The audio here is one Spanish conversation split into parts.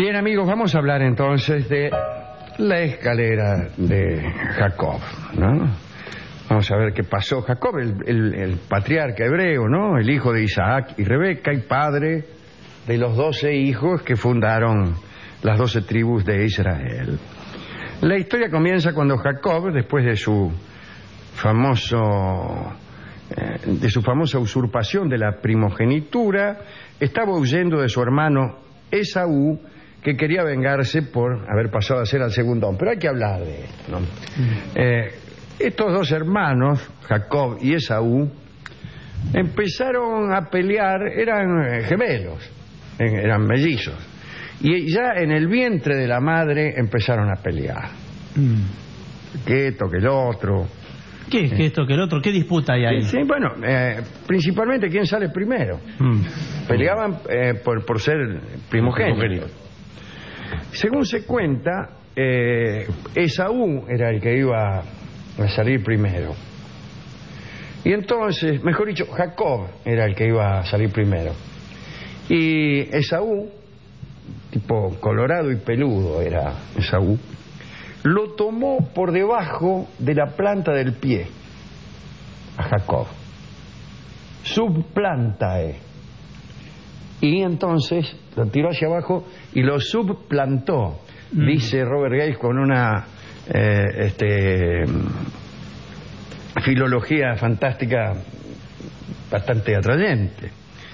Bien, amigos, vamos a hablar entonces de la escalera de Jacob, ¿no? Vamos a ver qué pasó. Jacob, el patriarca hebreo, ¿no? El hijo de Isaac y Rebeca y padre de los 12 hijos que fundaron las 12 tribus de Israel. La historia comienza cuando Jacob, después de su famosa usurpación de la primogenitura, estaba huyendo de su hermano Esaú, que quería vengarse por haber pasado a ser al segundón. Pero hay que hablar de esto, ¿no? Estos dos hermanos, Jacob y Esaú, empezaron a pelear, eran gemelos, eran mellizos, y ya en el vientre de la madre empezaron a pelear. Que esto, que el otro. ¿Qué es que esto, que el otro? ¿Qué disputa hay ahí? Sí, bueno, principalmente quién sale primero. Peleaban por ser primogénitos. Según se cuenta, Esaú era el que iba a salir primero. Y entonces, mejor dicho, Jacob era el que iba a salir primero. Y Esaú, tipo colorado y peludo era Esaú, lo tomó por debajo de la planta del pie a Jacob. Subplanta. Y entonces lo tiró hacia abajo y lo subplantó, dice Robert Gates con una filología fantástica bastante atrayente.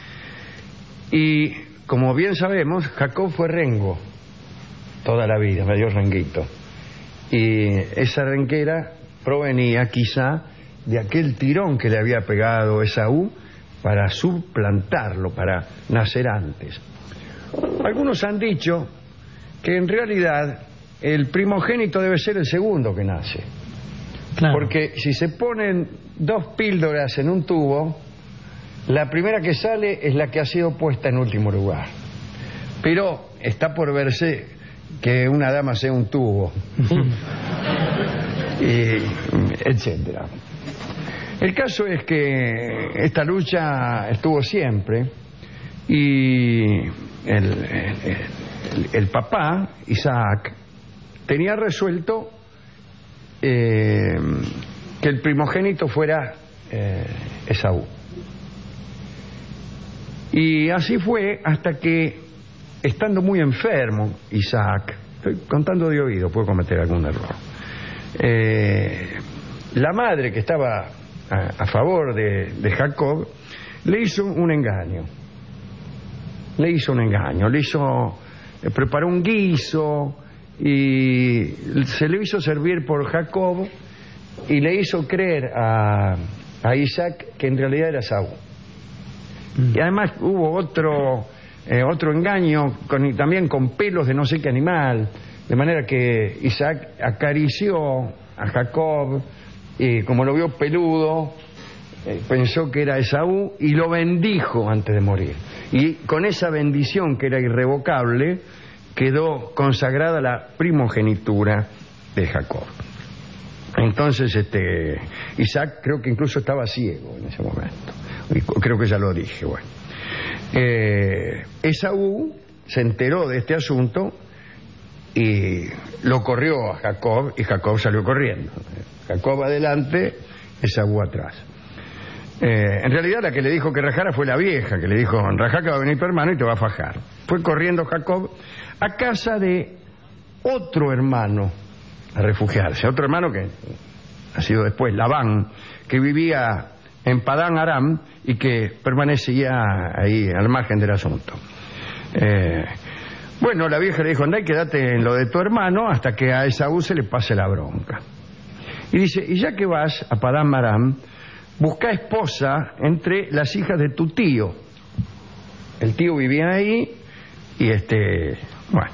Y como bien sabemos, Jacob fue rengo toda la vida, medio renguito. Y esa renquera provenía quizá de aquel tirón que le había pegado Esaú para suplantarlo, para nacer antes. Algunos han dicho que en realidad el primogénito debe ser el segundo que nace. Claro. Porque si se ponen dos píldoras en un tubo, la primera que sale es la que ha sido puesta en último lugar. Pero está por verse que una dama sea un tubo, etcétera. El caso es que esta lucha estuvo siempre y el papá, Isaac, tenía resuelto que el primogénito fuera Esaú. Y así fue hasta que, estando muy enfermo, Isaac, estoy contando de oído, puedo cometer algún error, la madre que estaba a favor de Jacob le hizo un engaño. Preparó un guiso y se le hizo servir por Jacob y le hizo creer a Isaac que en realidad era Esaú. Y además hubo otro engaño también con pelos de no sé qué animal, de manera que Isaac acarició a Jacob y como lo vio peludo pensó que era Esaú y lo bendijo antes de morir, y con esa bendición que era irrevocable quedó consagrada la primogenitura de Jacob. Entonces Isaac creo que incluso estaba ciego en ese momento, creo que ya lo dije. Bueno, Esaú se enteró de este asunto y lo corrió a Jacob y Jacob salió corriendo. Jacob adelante, Esaú atrás. En realidad la que le dijo que rajara fue la vieja, que le dijo: rajá que va a venir tu hermano y te va a fajar. Fue corriendo Jacob a casa de otro hermano a refugiarse, otro hermano que ha sido después Labán, que vivía en Padán Aram y que permanecía ahí al margen del asunto. Bueno, la vieja le dijo: andá y quédate en lo de tu hermano hasta que a Esaú se le pase la bronca. Y dice: y ya que vas a Padán Aram, busca esposa entre las hijas de tu tío. El tío vivía ahí y bueno,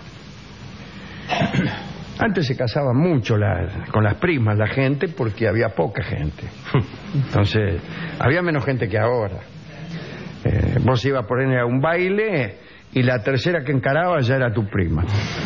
antes se casaba mucho con las primas la gente porque había poca gente. Entonces había menos gente que ahora. Vos ibas a poner a un baile y la tercera que encaraba ya era tu prima.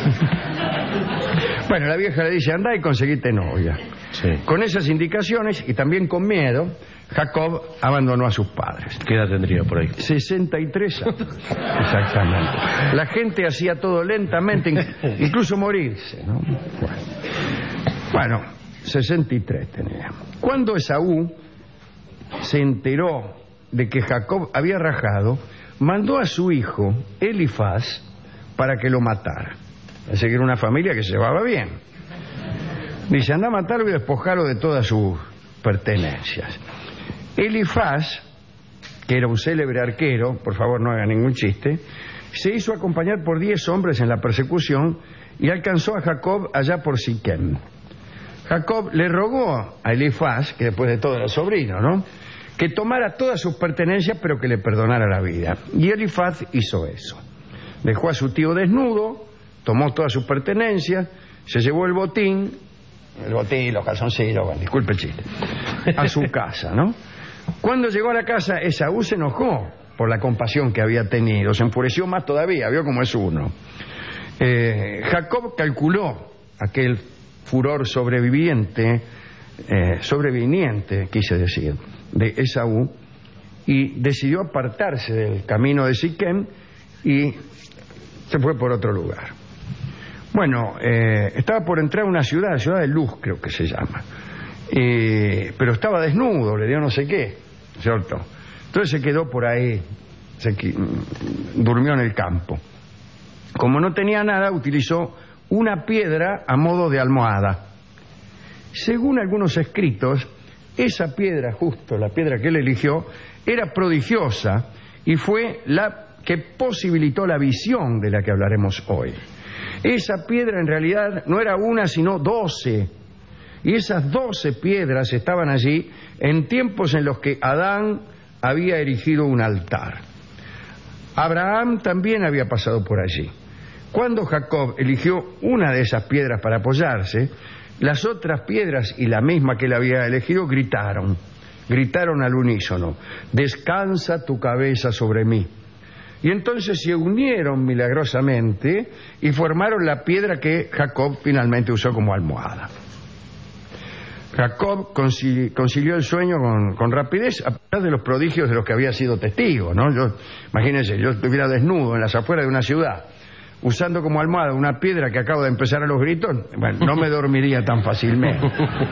Bueno, la vieja le dice: andá y conseguite novia. Sí. Con esas indicaciones y también con miedo, Jacob abandonó a sus padres. ¿Qué edad tendría por ahí? 63 años. Exactamente. La gente hacía todo lentamente, incluso morirse, ¿no? Bueno, 63 tenía. Cuando Esaú se enteró de que Jacob había rajado, mandó a su hijo Elifaz para que lo matara. Así que era una familia que se llevaba bien. Dice, anda a matarlo y despojarlo de todas sus pertenencias. Elifaz, que era un célebre arquero, por favor no haga ningún chiste, se hizo acompañar por 10 hombres en la persecución y alcanzó a Jacob allá por Siquem. Jacob le rogó a Elifaz, que después de todo era sobrino, ¿no?, que tomara todas sus pertenencias pero que le perdonara la vida. Y Elifaz hizo eso. Dejó a su tío desnudo, tomó todas sus pertenencias, se llevó el botín, los calzoncillos, bueno, disculpe el chiste, a su casa, ¿no? Cuando llegó a la casa, Esaú se enojó por la compasión que había tenido, se enfureció más todavía, vio cómo es uno. Jacob calculó aquel furor sobreviniente, quise decir, de Esaú, y decidió apartarse del camino de Siquem y se fue por otro lugar. Bueno, estaba por entrar a una ciudad de Luz, creo que se llama, pero estaba desnudo, le dio no sé qué, ¿cierto? Entonces se quedó por ahí, durmió en el campo. Como no tenía nada, utilizó una piedra a modo de almohada. Según algunos escritos, esa piedra, justo la piedra que él eligió, era prodigiosa y fue la que posibilitó la visión de la que hablaremos hoy. Esa piedra en realidad no era una, sino 12. Y esas 12 piedras estaban allí en tiempos en los que Adán había erigido un altar. Abraham también había pasado por allí. Cuando Jacob eligió una de esas piedras para apoyarse, las otras piedras y la misma que él había elegido gritaron al unísono: descansa tu cabeza sobre mí. Y entonces se unieron milagrosamente y formaron la piedra que Jacob finalmente usó como almohada. Jacob concilió el sueño con rapidez, a pesar de los prodigios de los que había sido testigo, ¿no? Imagínense, yo estuviera desnudo en las afueras de una ciudad, usando como almohada una piedra que acabo de empezar a los gritos, bueno, no me dormiría tan fácilmente.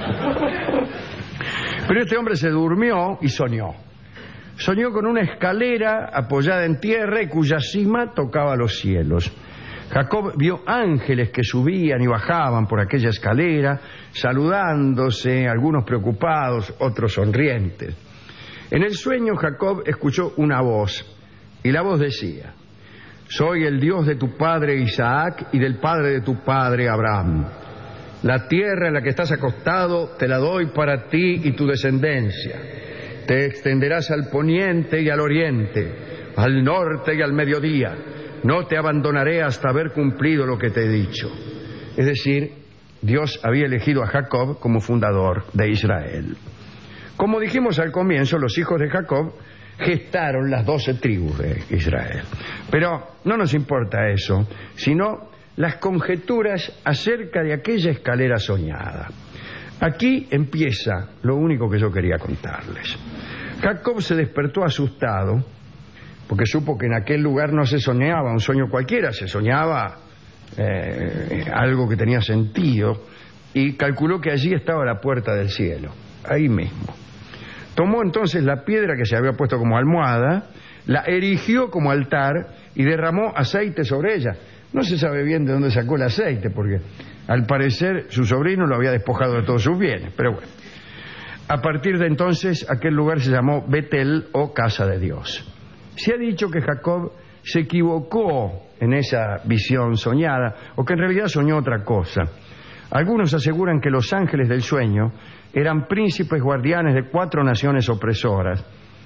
Pero este hombre se durmió y soñó. Soñó con una escalera apoyada en tierra y cuya cima tocaba los cielos. Jacob vio ángeles que subían y bajaban por aquella escalera, saludándose, algunos preocupados, otros sonrientes. En el sueño Jacob escuchó una voz, y la voz decía: soy el Dios de tu padre Isaac y del padre de tu padre Abraham. La tierra en la que estás acostado te la doy para ti y tu descendencia. Te extenderás al poniente y al oriente, al norte y al mediodía. No te abandonaré hasta haber cumplido lo que te he dicho. Es decir, Dios había elegido a Jacob como fundador de Israel. Como dijimos al comienzo, los hijos de Jacob gestaron las 12 tribus de Israel. Pero no nos importa eso, sino las conjeturas acerca de aquella escalera soñada. Aquí empieza lo único que yo quería contarles. Jacob se despertó asustado, porque supo que en aquel lugar no se soñaba un sueño cualquiera, se soñaba algo que tenía sentido, y calculó que allí estaba la puerta del cielo, ahí mismo. Tomó entonces la piedra que se había puesto como almohada, la erigió como altar y derramó aceite sobre ella. No se sabe bien de dónde sacó el aceite, porque al parecer su sobrino lo había despojado de todos sus bienes, pero bueno. A partir de entonces aquel lugar se llamó Betel, o casa de Dios. Se ha dicho que Jacob se equivocó en esa visión soñada, o que en realidad soñó otra cosa. Algunos aseguran que los ángeles del sueño eran príncipes guardianes de 4 naciones opresoras,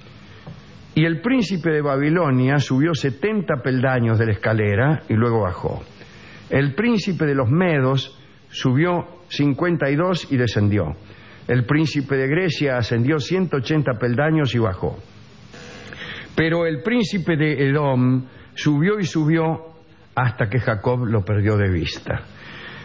y el príncipe de Babilonia subió 70 peldaños de la escalera y luego bajó. El príncipe de los Medos subió 52 y descendió. El príncipe de Grecia ascendió 180 peldaños y bajó. Pero el príncipe de Edom subió y subió hasta que Jacob lo perdió de vista.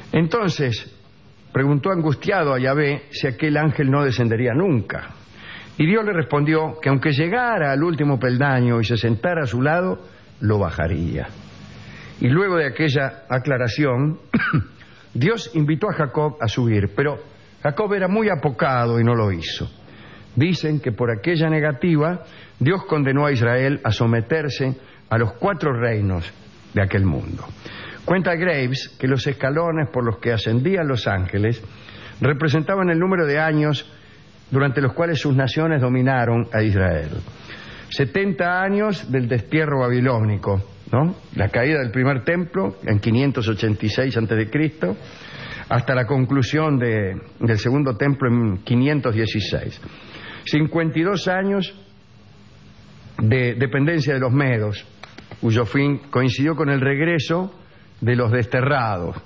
Entonces preguntó angustiado a Yahvé si aquel ángel no descendería nunca. Y Dios le respondió que aunque llegara al último peldaño y se sentara a su lado, lo bajaría. Y luego de aquella aclaración, Dios invitó a Jacob a subir, pero Jacob era muy apocado y no lo hizo. Dicen que por aquella negativa, Dios condenó a Israel a someterse a los 4 reinos de aquel mundo. Cuenta Graves que los escalones por los que ascendían los ángeles representaban el número de años durante los cuales sus naciones dominaron a Israel. 70 años del destierro babilónico, ¿no? La caída del primer templo en 586 a.C., hasta la conclusión del segundo templo en 516. 52 años de dependencia de los medos, cuyo fin coincidió con el regreso de los desterrados,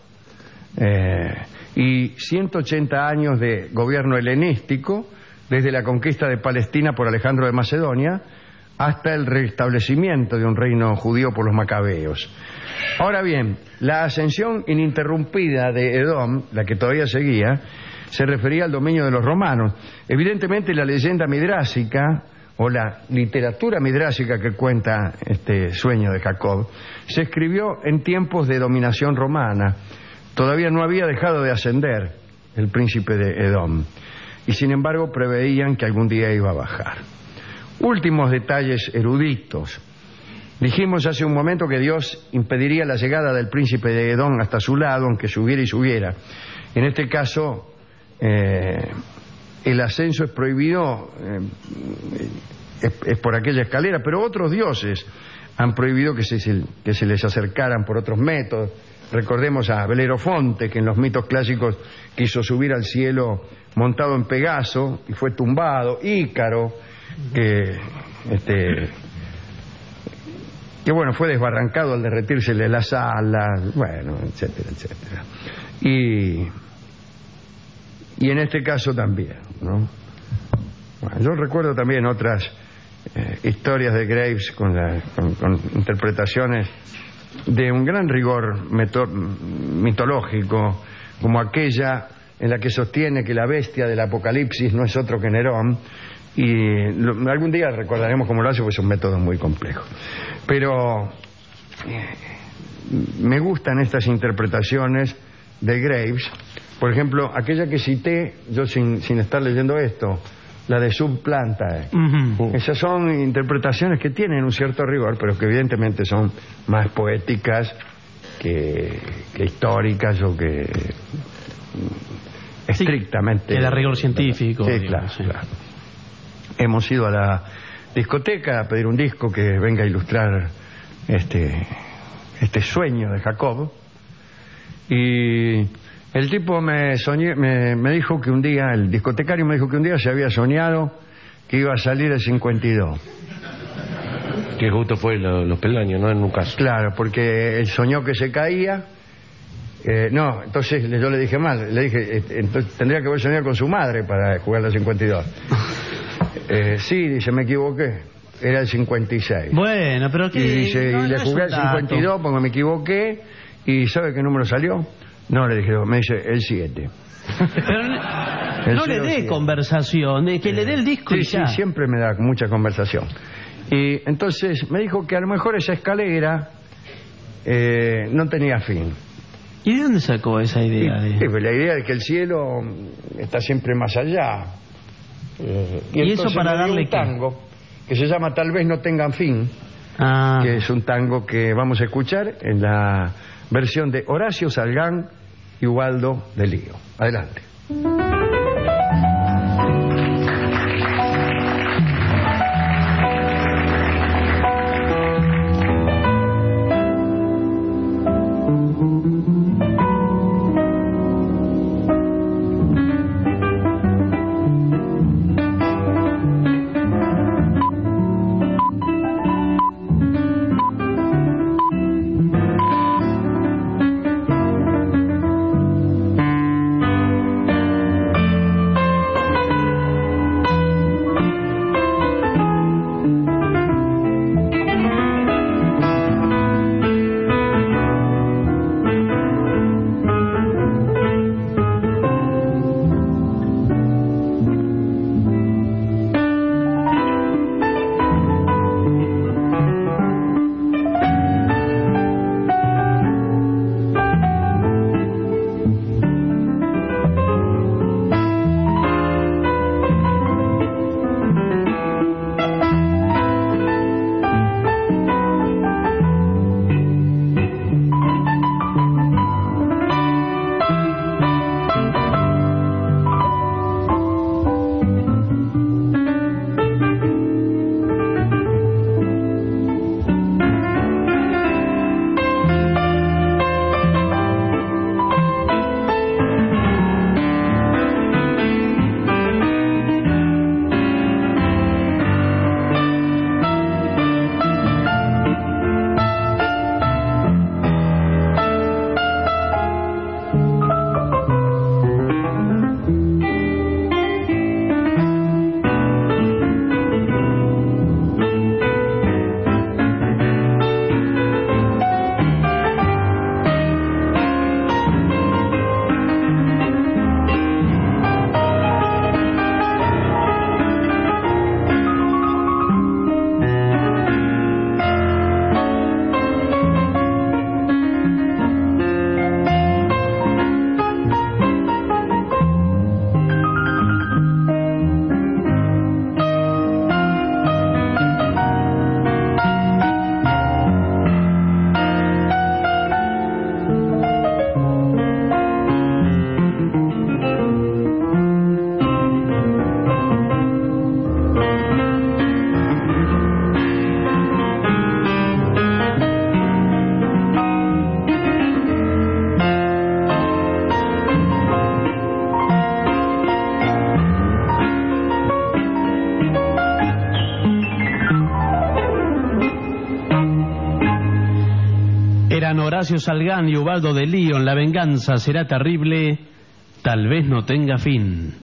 y 180 años de gobierno helenístico, desde la conquista de Palestina por Alejandro de Macedonia hasta el restablecimiento de un reino judío por los macabeos. Ahora bien, la ascensión ininterrumpida de Edom, la que todavía seguía, se refería al dominio de los romanos. Evidentemente la leyenda midrásica o la literatura midrásica que cuenta este sueño de Jacob se escribió en tiempos de dominación romana. Todavía no había dejado de ascender el príncipe de Edom y sin embargo preveían que algún día iba a bajar. Últimos detalles eruditos. Dijimos hace un momento que Dios impediría la llegada del príncipe de Edom hasta su lado, aunque subiera y subiera. En este caso, el ascenso es prohibido, es por aquella escalera, pero otros dioses han prohibido que se les acercaran por otros métodos. Recordemos a Belerofonte, que en los mitos clásicos quiso subir al cielo montado en Pegaso y fue tumbado. Ícaro, que bueno, fue desbarrancado al derretírsele las alas, bueno, etcétera, etcétera. Y en este caso también, ¿no? Bueno, yo recuerdo también otras historias de Graves con interpretaciones de un gran rigor mitológico, como aquella en la que sostiene que la bestia del Apocalipsis no es otro que Nerón, y algún día recordaremos cómo lo hace, porque es un método muy complejo. Pero me gustan estas interpretaciones de Graves. Por ejemplo, aquella que cité yo sin estar leyendo esto, la de Subplanta. Esas son interpretaciones que tienen un cierto rigor, pero que evidentemente son más poéticas que históricas o que estrictamente... Que de rigor científico. Sí, digamos, claro. Hemos ido a la discoteca a pedir un disco que venga a ilustrar este sueño de Jacob, y el tipo me dijo que un día, el discotecario me dijo que un día se había soñado que iba a salir el 52. Que justo fue los peldaños, ¿no? En un caso. Claro, porque él soñó que se caía. No, entonces yo le dije mal, le dije, entonces tendría que haber soñado con su madre para jugar al 52. Sí, dice, me equivoqué, era el 56. Bueno, pero ¿qué? Y dice, no, y le no jugué es al un dato. 52 porque me equivoqué. ¿Y sabe qué número salió? No, le dije, me dice, el 7. Pero no le dé 07. conversación, que le dé el disco Sí, y ya. sí, siempre me da mucha conversación. Y entonces me dijo que a lo mejor esa escalera no tenía fin. ¿Y de dónde sacó esa idea? Sí, pues la idea de que el cielo está siempre más allá. ¿Y eso entonces para me dio darle un tango que se llama Tal vez no tengan fin, que es un tango que vamos a escuchar en la versión de Horacio Salgán y Ubaldo de Lío. Adelante. Horacio Salgán y Ubaldo de Lío, la venganza será terrible, tal vez no tenga fin.